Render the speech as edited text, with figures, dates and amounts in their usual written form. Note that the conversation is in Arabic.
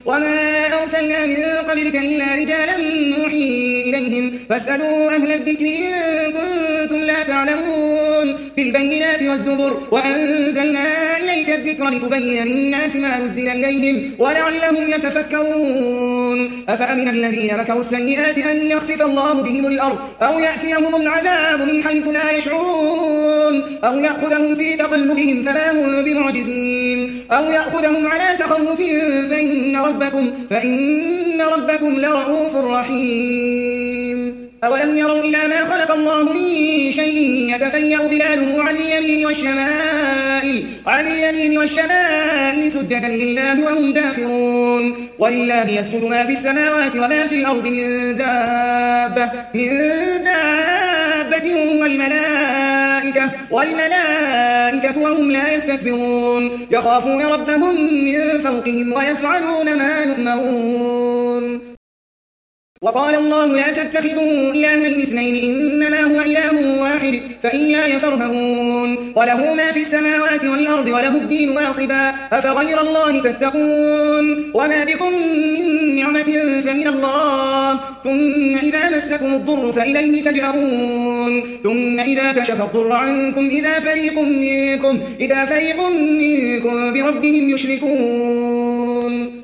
وما أرسلنا من قبلك إلا رجالا نوحي إليهم فاسألوا أهل الذكر إن كنتم لا تعلمون بالبينات والزبر وأنزلنا إليك الذكر لتبين للناس ما نزل إليهم ولعلهم يتفكرون أفأمن الذين مكروا السيئات أن يخسف الله بهم الأرض أو يأتيهم العذاب من حيث لا يشعرون أو يأخذهم في تقلبهم فما هم بمعجزين أو يأخذهم على تخوف فإن ربكم لرؤوف رحيم أولم يروا إلى ما خلق الله من شيء يتفيأ ظلاله عن اليمين والشمائل سجدا لله وهم داخرون ولله يسجد ما في السماوات وما في الأرض من دابة والملائكة وهم لا يستكبرون يخافون ربهم من فوقهم ويفعلون ما يؤمرون وقال الله لا تتخذوا إلهين اثنين إنما هو إله واحد فإياي فارهبون وله ما في السماوات والأرض وله الدين واصبا أفغير الله تتقون وما بكم من نعمة فمن الله ثم إذا مسكم الضر فإليه تجأرون ثم إذا كشف الضر عنكم إذا فريق منكم بربهم يشركون